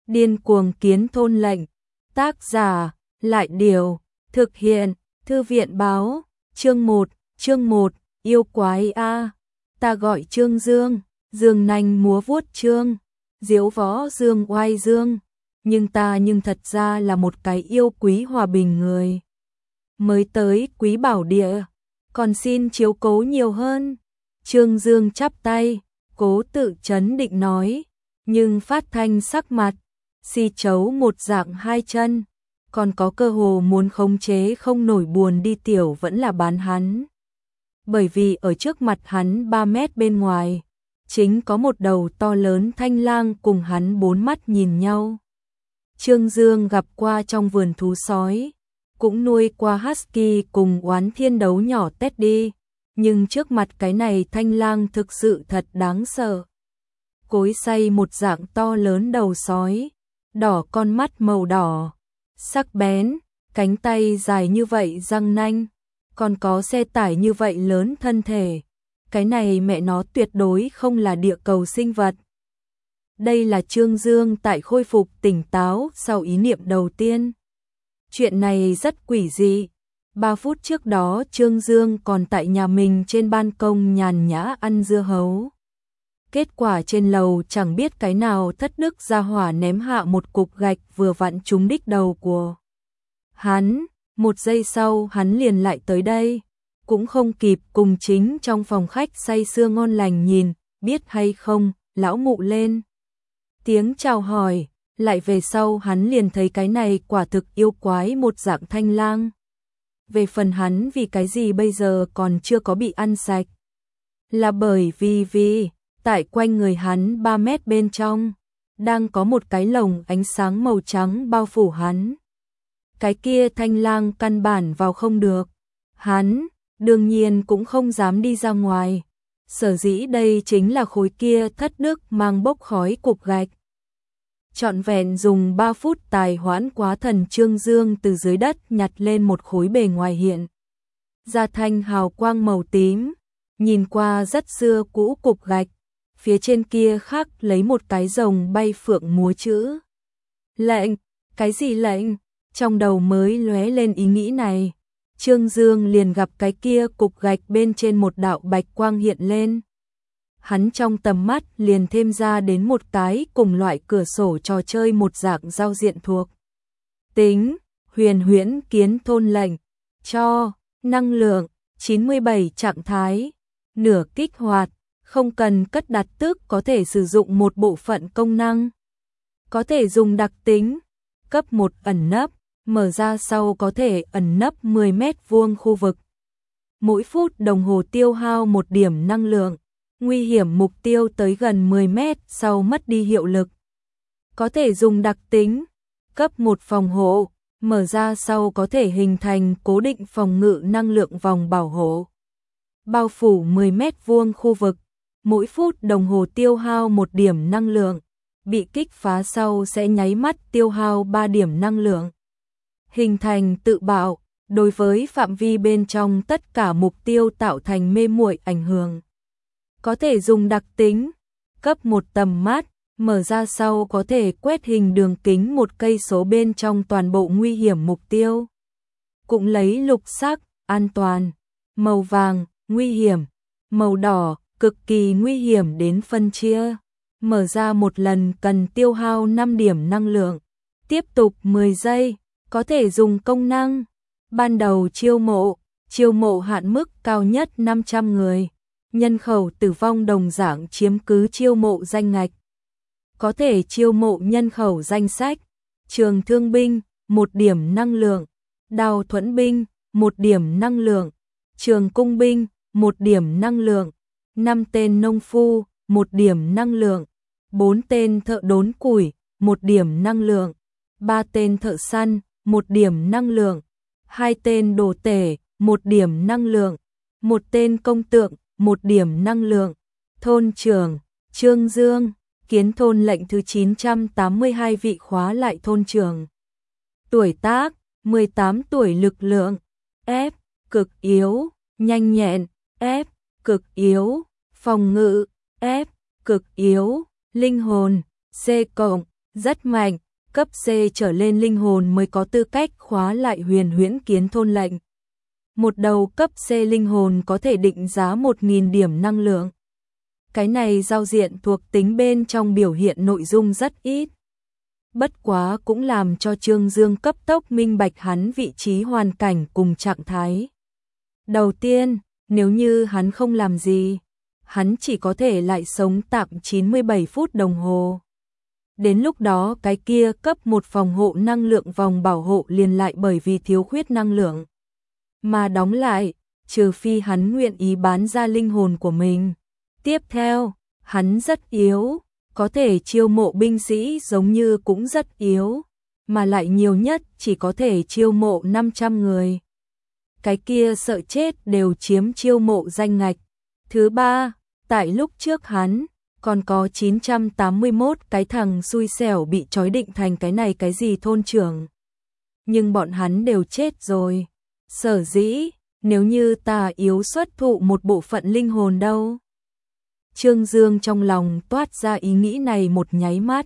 Điên cuồng kiến thôn lệnh. Tác giả, Lại Điều. Thực hiện, Thư viện báo. Chương 1, yêu quái a. Ta gọi Trương Dương, dương nanh múa vuốt trương, diễu võ dương oai dương, nhưng ta thật ra là một cái yêu quý hòa bình người. Mới tới Quý Bảo Địa, còn xin chiếu cố nhiều hơn. Trương Dương chắp tay, cố tự trấn định nói, nhưng phát thanh sắc mặt, si chấu một dạng hai chân, còn có cơ hồ muốn khống chế không nổi buồn đi tiểu vẫn là bán hắn. Bởi vì ở trước mặt hắn 3 mét bên ngoài, chính có một đầu to lớn thanh lang cùng hắn 4 mắt nhìn nhau. Trương Dương gặp qua trong vườn thú sói, cũng nuôi qua husky cùng oán thiên đấu nhỏ Teddy, nhưng trước mặt cái này thanh lang thực sự thật đáng sợ. Cối xay một dạng to lớn đầu sói, đỏ con mắt màu đỏ, sắc bén, cánh tay dài như vậy răng nanh, còn có xe tải như vậy lớn thân thể. Cái này mẹ nó tuyệt đối không là địa cầu sinh vật. Đây là Trương Dương tại khôi phục tỉnh táo sau ý niệm đầu tiên. Chuyện này rất quỷ dị. 3 phút trước đó Trương Dương còn tại nhà mình trên ban công nhàn nhã ăn dưa hấu. Kết quả trên lầu chẳng biết cái nào thất đức ra hỏa ném hạ một cục gạch vừa vặn trúng đích đầu của hắn. 1 giây sau hắn liền lại tới đây, cũng không kịp cùng chính trong phòng khách say sưa ngon lành nhìn, biết hay không, lão mụ lên tiếng chào hỏi, lại về sau hắn liền thấy cái này quả thực yêu quái một dạng thanh lang. Về phần hắn vì cái gì bây giờ còn chưa có bị ăn sạch, là bởi vì tại quanh người hắn 3 mét bên trong đang có một cái lồng ánh sáng màu trắng bao phủ hắn. Cái kia thanh lang căn bản vào không được, hắn đương nhiên cũng không dám đi ra ngoài. Sở dĩ đây chính là khối kia thất đức mang bốc khói cục gạch. Trọn vẹn dùng 3 phút tài hoãn quá thần. Trương Dương từ dưới đất nhặt lên một khối bề ngoài hiện ra thanh hào quang màu tím, nhìn qua rất xưa cũ cục gạch, phía trên kia khắc lấy một cái rồng bay phượng múa chữ lệnh. Cái gì lệnh? Trong đầu mới lóe lên ý nghĩ này, Trương Dương liền gặp cái kia cục gạch bên trên một đạo bạch quang hiện lên. Hắn trong tầm mắt liền thêm ra đến một cái cùng loại cửa sổ trò chơi một dạng giao diện thuộc tính huyền huyễn kiến thôn lệnh, cho năng lượng 97 trạng thái, nửa kích hoạt, không cần cất đặt tức có thể sử dụng một bộ phận công năng. Có thể dùng đặc tính, cấp 1 ẩn nấp, mở ra sau có thể ẩn nấp 10 mét vuông khu vực. Mỗi phút đồng hồ tiêu hao 1 điểm năng lượng, nguy hiểm mục tiêu tới gần 10 mét sau mất đi hiệu lực. Có thể dùng đặc tính, cấp 1 phòng hộ, mở ra sau có thể hình thành cố định phòng ngự năng lượng vòng bảo hộ. Bao phủ 10 mét vuông khu vực, mỗi phút đồng hồ tiêu hao 1 điểm năng lượng, bị kích phá sau sẽ nháy mắt tiêu hao 3 điểm năng lượng. Hình thành tự bạo, đối với phạm vi bên trong tất cả mục tiêu tạo thành mê muội ảnh hưởng. Có thể dùng đặc tính, cấp 1 tầm mắt, mở ra sau có thể quét hình đường kính 1 cây số bên trong toàn bộ nguy hiểm mục tiêu. Cũng lấy lục sắc, an toàn, màu vàng, nguy hiểm, màu đỏ, cực kỳ nguy hiểm đến phân chia. Mở ra một lần cần tiêu hao 5 điểm năng lượng, tiếp tục 10 giây, có thể dùng công năng. Ban đầu chiêu mộ hạn mức cao nhất 500 người, nhân khẩu tử vong đồng dạng chiếm cứ chiêu mộ danh ngạch. Có thể chiêu mộ nhân khẩu danh sách, trường thương binh, 1 điểm năng lượng, đào thuẫn binh, 1 điểm năng lượng, trường cung binh, 1 điểm năng lượng, 5 tên nông phu, 1 điểm năng lượng, 4 tên thợ đốn củi, 1 điểm năng lượng, 3 tên thợ săn, 1 điểm năng lượng, 2 tên đồ tể, 1 điểm năng lượng, 1 tên công tượng, 1 điểm năng lượng. Thôn trưởng, Trương Dương, kiến thôn lệnh thứ 982 vị khóa lại thôn trưởng. Tuổi tác, 18 tuổi, lực lượng, F, cực yếu, nhanh nhẹn, F, cực yếu, phòng ngự, F, cực yếu, linh hồn, C+, rất mạnh, cấp C trở lên linh hồn mới có tư cách khóa lại huyền huyễn kiến thôn lệnh. Một đầu cấp C linh hồn có thể định giá 1.000 điểm năng lượng. Cái này giao diện thuộc tính bên trong biểu hiện nội dung rất ít. Bất quá cũng làm cho Trương Dương cấp tốc minh bạch hắn vị trí hoàn cảnh cùng trạng thái. Đầu tiên, nếu như hắn không làm gì, hắn chỉ có thể lại sống tạm 97 phút đồng hồ. Đến lúc đó cái kia cấp 1 phòng hộ năng lượng vòng bảo hộ liền lại bởi vì thiếu khuyết năng lượng mà đóng lại, trừ phi hắn nguyện ý bán ra linh hồn của mình. Tiếp theo, hắn rất yếu, có thể chiêu mộ binh sĩ giống như cũng rất yếu, mà lại nhiều nhất chỉ có thể chiêu mộ 500 người. Cái kia sợ chết đều chiếm chiêu mộ danh ngạch. Thứ ba, tại lúc trước hắn còn có 981 cái thằng xui xẻo bị trói định thành cái này cái gì thôn trưởng. Nhưng bọn hắn đều chết rồi. Sở dĩ, nếu như ta yếu xuất thụ một bộ phận linh hồn đâu? Trương Dương trong lòng toát ra ý nghĩ này một nháy mắt.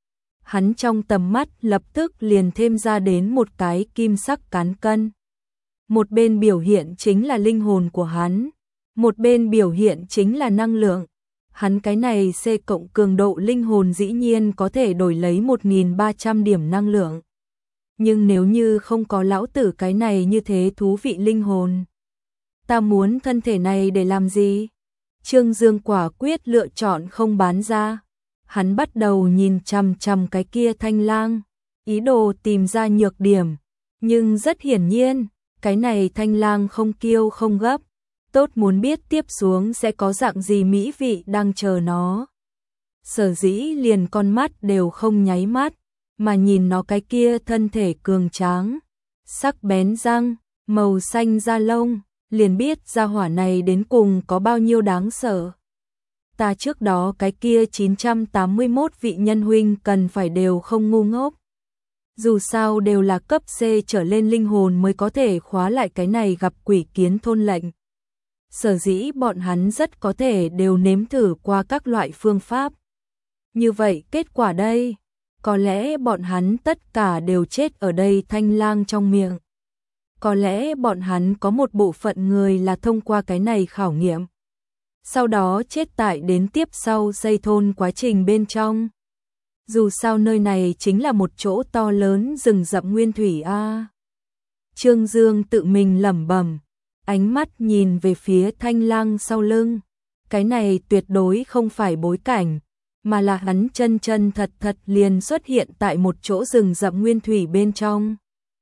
Hắn trong tầm mắt lập tức liền thêm ra đến một cái kim sắc cán cân. Một bên biểu hiện chính là linh hồn của hắn, một bên biểu hiện chính là năng lượng. Hắn cái này C cộng cường độ linh hồn dĩ nhiên có thể đổi lấy 1.300 điểm năng lượng. Nhưng nếu như không có lão tử cái này như thế thú vị linh hồn, ta muốn thân thể này để làm gì? Trương Dương quả quyết lựa chọn không bán ra. Hắn bắt đầu nhìn chằm chằm cái kia thanh lang, ý đồ tìm ra nhược điểm. Nhưng rất hiển nhiên, cái này thanh lang không kiêu không gấp. Tốt muốn biết tiếp xuống sẽ có dạng gì mỹ vị đang chờ nó. Sở dĩ liền con mắt đều không nháy mắt, mà nhìn nó cái kia thân thể cường tráng, sắc bén răng, màu xanh da lông, liền biết gia hỏa này đến cùng có bao nhiêu đáng sợ. Ta trước đó cái kia 981 vị nhân huynh cần phải đều không ngu ngốc. Dù sao đều là cấp C trở lên linh hồn mới có thể khóa lại cái này gặp quỷ kiến thôn lệnh. Sở dĩ bọn hắn rất có thể đều nếm thử qua các loại phương pháp. Như vậy kết quả đây, có lẽ bọn hắn tất cả đều chết ở đây thanh lang trong miệng. Có lẽ bọn hắn có một bộ phận người là thông qua cái này khảo nghiệm. Sau đó chết tại đến tiếp sau xây thôn quá trình bên trong. Dù sao nơi này chính là một chỗ to lớn rừng rậm nguyên thủy a. Trương Dương tự mình lẩm bẩm, ánh mắt nhìn về phía thanh lang sau lưng. Cái này tuyệt đối không phải bối cảnh, mà là hắn chân chân thật thật liền xuất hiện tại một chỗ rừng rậm nguyên thủy bên trong.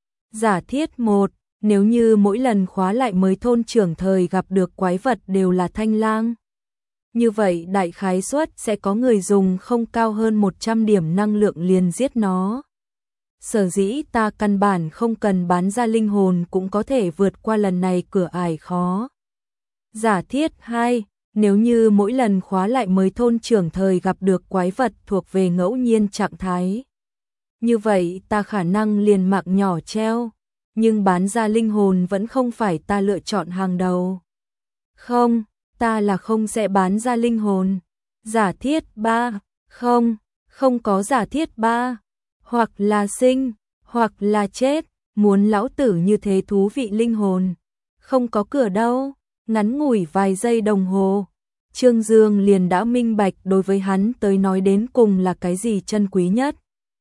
Giả thiết 1, nếu như mỗi lần khóa lại mới thôn trưởng thời gặp được quái vật đều là thanh lang. Như vậy đại khái suất sẽ có người dùng không cao hơn 100 điểm năng lượng liền giết nó. Sở dĩ ta căn bản không cần bán ra linh hồn cũng có thể vượt qua lần này cửa ải khó. Giả thiết 2, nếu như mỗi lần khóa lại mới thôn trưởng thời gặp được quái vật thuộc về ngẫu nhiên trạng thái. Như vậy ta khả năng liền mạng nhỏ treo, nhưng bán ra linh hồn vẫn không phải ta lựa chọn hàng đầu. Không, ta là không sẽ bán ra linh hồn. Giả thiết 3, không có giả thiết 3, hoặc là sinh, hoặc là chết, muốn lão tử như thế thú vị linh hồn. Không có cửa đâu, ngắn ngủi vài giây đồng hồ. Trương Dương liền đã minh bạch đối với hắn tới nói đến cùng là cái gì chân quý nhất.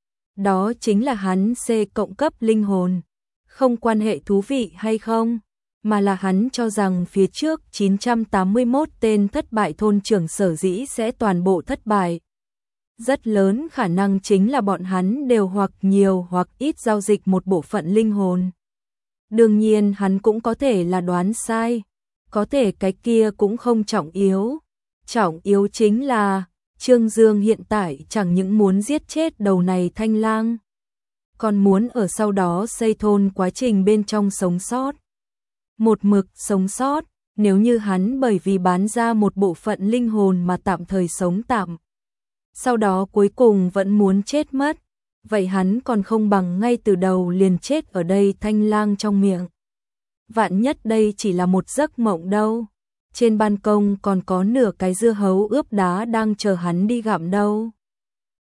Đó chính là hắn C cộng cấp linh hồn. Không quan hệ thú vị hay không, mà là hắn cho rằng phía trước 981 tên thất bại thôn trưởng sở dĩ sẽ toàn bộ thất bại. Rất lớn khả năng chính là bọn hắn đều hoặc nhiều hoặc ít giao dịch một bộ phận linh hồn. Đương nhiên hắn cũng có thể là đoán sai, có thể cái kia cũng không trọng yếu. Trọng yếu chính là Trương Dương hiện tại chẳng những muốn giết chết đầu này thanh lang, còn muốn ở sau đó xây thôn quá trình bên trong sống sót. Một mực sống sót, nếu như hắn bởi vì bán ra một bộ phận linh hồn mà tạm thời sống tạm, sau đó cuối cùng vẫn muốn chết mất, vậy hắn còn không bằng ngay từ đầu liền chết ở đây thanh lang trong miệng. Vạn nhất đây chỉ là một giấc mộng đâu. Trên ban công còn có nửa cái dưa hấu ướp đá đang chờ hắn đi gặm đâu.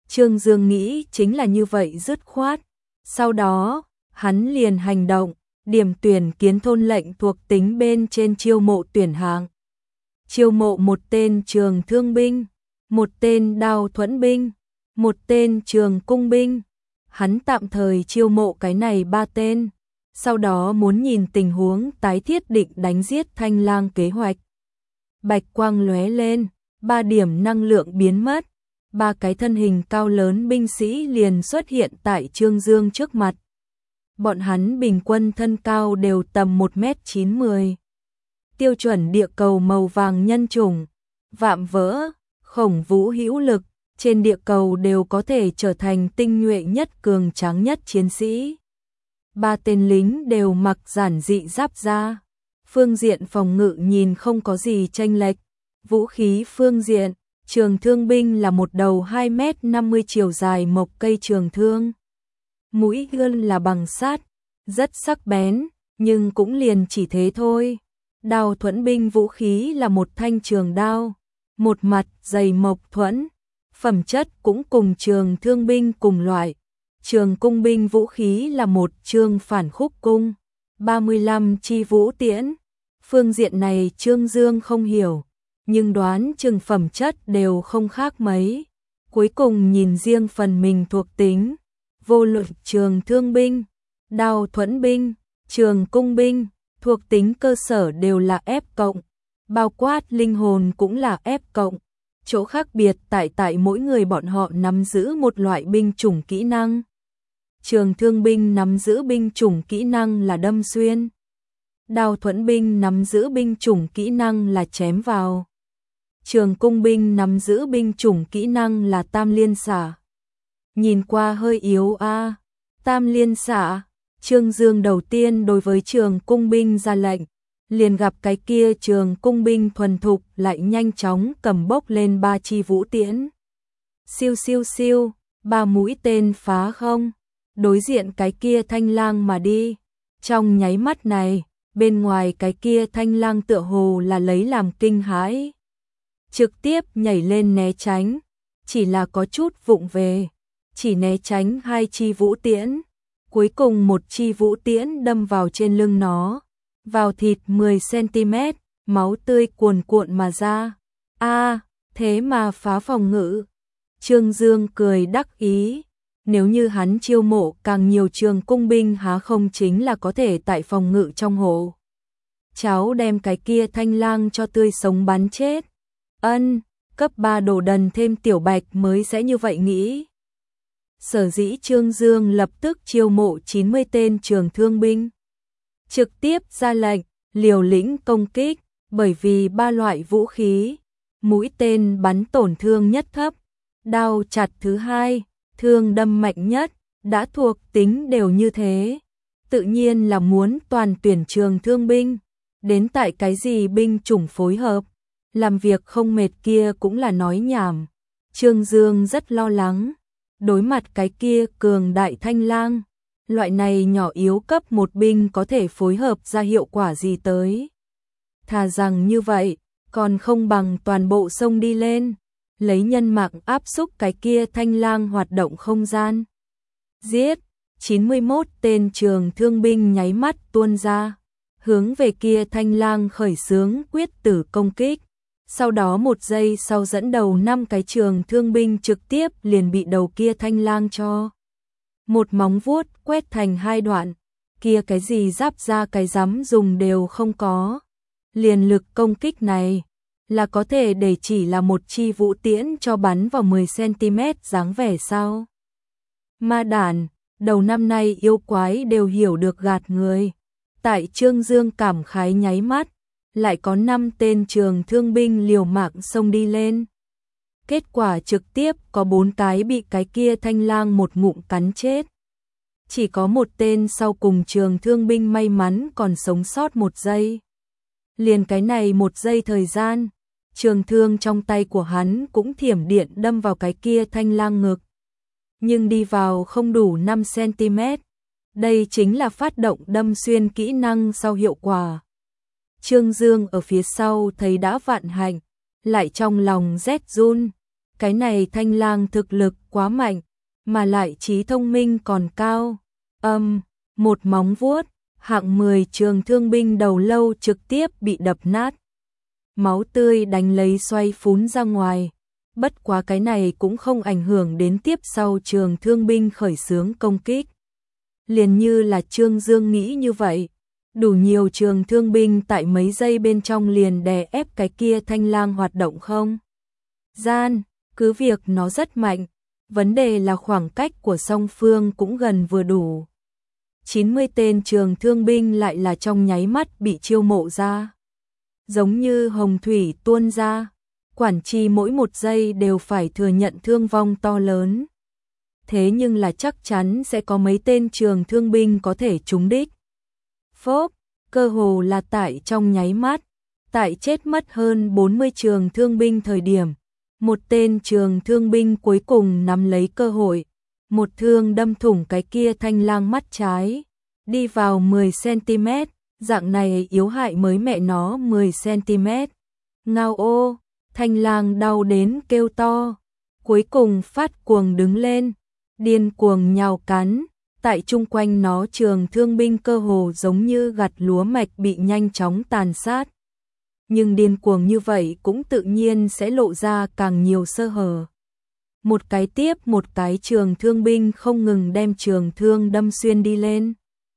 Trương Dương nghĩ chính là như vậy dứt khoát. Sau đó, hắn liền hành động, điểm tuyển kiến thôn lệnh thuộc tính bên trên chiêu mộ tuyển hạng. Chiêu mộ một tên trường thương binh, một tên đao thuẫn binh, một tên trường cung binh. Hắn tạm thời chiêu mộ cái này 3 tên, sau đó muốn nhìn tình huống tái thiết định đánh giết Thanh Lang kế hoạch. Bạch quang lóe lên, 3 điểm năng lượng biến mất, 3 cái thân hình cao lớn binh sĩ liền xuất hiện tại Trương Dương trước mặt. Bọn hắn bình quân thân cao đều tầm 1m90. Tiêu chuẩn địa cầu màu vàng nhân chủng, vạm vỡ, khổng vũ hữu lực, trên địa cầu đều có thể trở thành tinh nhuệ nhất cường tráng nhất chiến sĩ. 3 tên lính đều mặc giản dị giáp da. Phương diện phòng ngự nhìn không có gì chênh lệch. Vũ khí phương diện, trường thương binh là một đầu 2m50 chiều dài mộc cây trường thương. Mũi gươm là bằng sắt, rất sắc bén, nhưng cũng liền chỉ thế thôi. Đao thuẫn binh vũ khí là một thanh trường đao, một mặt dày mộc thuẫn, phẩm chất cũng cùng trường thương binh cùng loại. Trường cung binh vũ khí là một chương phản khúc cung, 35 chi vũ tiễn. Phương diện này Trương Dương không hiểu, nhưng đoán chừng phẩm chất đều không khác mấy. Cuối cùng nhìn riêng phần mình thuộc tính, vô luận trường thương binh, đao thuẫn binh, trường cung binh, thuộc tính cơ sở đều là F+, bao quát linh hồn cũng là F+. Chỗ khác biệt tại mỗi người bọn họ nắm giữ một loại binh chủng kỹ năng. Trường thương binh nắm giữ binh chủng kỹ năng là đâm xuyên. Đao thuẫn binh nắm giữ binh chủng kỹ năng là chém vào. Trường cung binh nắm giữ binh chủng kỹ năng là tam liên xạ. Nhìn qua hơi yếu a. Tam liên xạ. Trương Dương đầu tiên đối với trường cung binh ra lệnh, liền gặp cái kia trường cung binh thuần thục lại nhanh chóng cầm bốc lên 3 chi vũ tiễn. Siêu siêu siêu, 3 mũi tên phá không, đối diện cái kia Thanh Lang mà đi. Trong nháy mắt này, bên ngoài cái kia Thanh Lang tựa hồ là lấy làm kinh hãi, trực tiếp nhảy lên né tránh, chỉ là có chút vụng về, chỉ né tránh 2 chi vũ tiễn. Cuối cùng 1 chi vũ tiễn đâm vào trên lưng nó, vào thịt 10 cm, máu tươi cuồn cuộn mà ra. Thế mà phá phòng ngự. Trương Dương cười đắc ý, nếu như hắn chiêu mộ càng nhiều trường cung binh há không chính là có thể tại phòng ngự trong hộ. Cháu đem cái kia Thanh Lang cho tươi sống bắn chết. Cấp 3 đồ đần thêm tiểu bạch mới sẽ như vậy nghĩ. Sở dĩ Trương Dương lập tức chiêu mộ 90 tên trường thương binh. Trực tiếp ra lệnh, liều lĩnh công kích, bởi vì 3 loại vũ khí, mũi tên bắn tổn thương nhất thấp, đao chặt thứ 2, thương đâm mạnh nhất, đã thuộc tính đều như thế. Tự nhiên là muốn toàn tuyển trường thương binh, đến tại cái gì binh chủng phối hợp, làm việc không mệt kia cũng là nói nhảm. Trương Dương rất lo lắng, đối mặt cái kia cường đại Thanh Lang, loại này nhỏ yếu cấp 1 binh có thể phối hợp ra hiệu quả gì tới. Thà rằng như vậy, còn không bằng toàn bộ xông đi lên, lấy nhân mạng áp xúc cái kia Thanh Lang hoạt động không gian. Giết, 91 tên trường thương binh nháy mắt tuôn ra, hướng về kia Thanh Lang khởi xướng quyết tử công kích. Sau đó 1 giây sau dẫn đầu 5 cái trường thương binh trực tiếp liền bị đầu kia Thanh Lang cho một móng vuốt quét thành 2 đoạn, kia cái gì giáp ra cái dám dùng đều không có. Liền lực công kích này là có thể để chỉ là 1 chi vũ tiễn cho bắn vào 10 cm dáng vẻ sao? Ma đản, đầu năm nay yêu quái đều hiểu được gạt người. Tại Trương Dương cảm khái nháy mắt, lại có 5 tên trường thương binh liều mạng xông đi lên. Kết quả trực tiếp có 4 cái bị cái kia Thanh Lang một ngụm cắn chết. Chỉ có 1 tên sau cùng trường thương binh may mắn còn sống sót 1 giây. Liền cái này 1 giây thời gian, trường thương trong tay của hắn cũng thiểm điện đâm vào cái kia Thanh Lang ngực. Nhưng đi vào không đủ 5 cm. Đây chính là phát động đâm xuyên kỹ năng sau hiệu quả. Trương Dương ở phía sau thấy đã vạn hạnh, lại trong lòng rét run. cái này Thanh Lang thực lực quá mạnh, mà lại trí thông minh còn cao. Một móng vuốt, hạng 10 trường thương binh đầu lâu trực tiếp bị đập nát. Máu tươi đánh lấy xoay phún ra ngoài. Bất quá cái này cũng không ảnh hưởng đến tiếp sau trường thương binh khởi xướng công kích. Liền như là Trương Dương nghĩ như vậy, đủ nhiều trường thương binh tại mấy giây bên trong liền đè ép cái kia Thanh Lang hoạt động không gian, cứ việc nó rất mạnh, vấn đề là khoảng cách của song phương cũng gần vừa đủ. 90 tên trường thương binh lại là trong nháy mắt bị chiêu mộ ra. Giống như hồng thủy tuôn ra, quản tri mỗi một giây đều phải thừa nhận thương vong to lớn. Thế nhưng là chắc chắn sẽ có mấy tên trường thương binh có thể trúng đích. Phốp, cơ hồ là tại trong nháy mắt, tại chết mất hơn 40 trường thương binh thời điểm. Một tên trường thương binh cuối cùng nắm lấy cơ hội, một thương đâm thủng cái kia Thanh Lang mắt trái, đi vào 10cm, dạng này yếu hại mới mẹ nó 10cm. Ngao ô, Thanh Lang đau đến kêu to, cuối cùng phát cuồng đứng lên, điên cuồng nhào cắn, tại chung quanh nó trường thương binh cơ hồ giống như gặt lúa mạch bị nhanh chóng tàn sát. Nhưng điên cuồng như vậy cũng tự nhiên sẽ lộ ra càng nhiều sơ hở. Một cái tiếp một cái trường thương binh không ngừng đem trường thương đâm xuyên đi lên.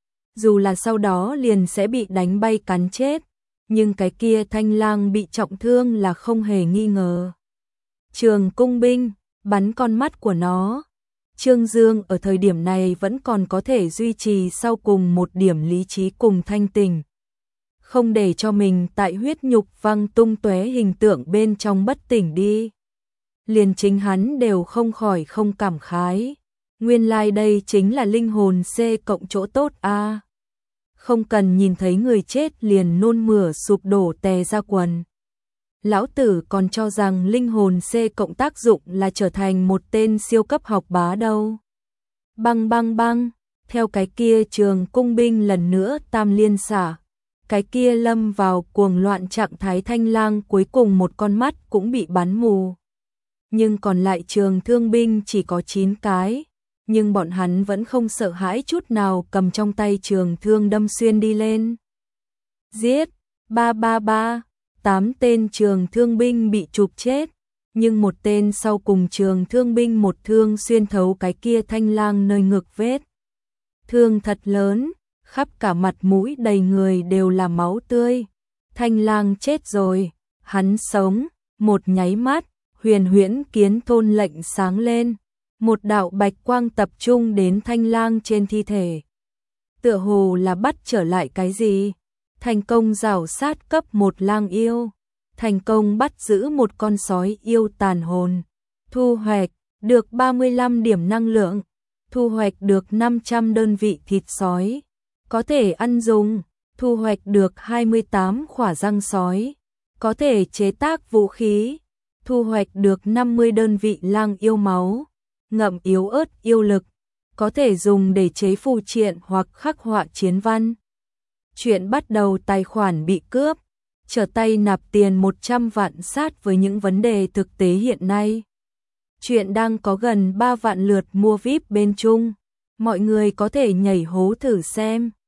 Dù là sau đó liền sẽ bị đánh bay cắn chết, nhưng cái kia Thanh Lang bị trọng thương là không hề nghi ngờ. Trường cung binh, bắn con mắt của nó. Trương Dương ở thời điểm này vẫn còn có thể duy trì sau cùng một điểm lý trí cùng thanh tình. Không để cho mình tại huyết nhục văng tung tóe hình tượng bên trong bất tỉnh đi. Liền chính hắn đều không khỏi không cảm khái. Nguyên lai đây chính là linh hồn C cộng chỗ tốt a. Không cần nhìn thấy người chết liền nôn mửa sụp đổ tè ra quần. Lão tử còn cho rằng linh hồn C cộng tác dụng là trở thành một tên siêu cấp học bá đâu. Băng băng băng, theo cái kia trường cung binh lần nữa tam liên xả. Cái kia lâm vào cuồng loạn trạng thái Thanh Lang cuối cùng một con mắt cũng bị bắn mù. Nhưng còn lại trường thương binh chỉ có 9 cái. Nhưng bọn hắn vẫn không sợ hãi chút nào cầm trong tay trường thương đâm xuyên đi lên. Giết, 8 tên trường thương binh bị chụp chết. Nhưng một tên sau cùng trường thương binh một thương xuyên thấu cái kia Thanh Lang nơi ngực vết. Thương thật lớn. Khắp cả mặt mũi đầy người đều là máu tươi. Thanh Lang chết rồi, hắn sống, một nháy mắt, Huyền Huyễn Kiến Thôn lệnh sáng lên, một đạo bạch quang tập trung đến Thanh Lang trên thi thể. Tựa hồ là bắt trở lại cái gì? Thành công rảo sát cấp 1 lang yêu, thành công bắt giữ một con sói yêu tàn hồn, thu hoạch được 35 điểm năng lượng, thu hoạch được 500 đơn vị thịt sói. Có thể ăn dùng, thu hoạch được 28 khỏa răng sói, có thể chế tác vũ khí, thu hoạch được 50 đơn vị lang yêu máu, ngậm yếu ớt yêu lực, có thể dùng để chế phù triện hoặc khắc họa chiến văn. Chuyện bắt đầu tài khoản bị cướp, trở tay nạp tiền 100 vạn sát với những vấn đề thực tế hiện nay. Chuyện đang có gần 3 vạn lượt mua VIP bên Trung, mọi người có thể nhảy hố thử xem.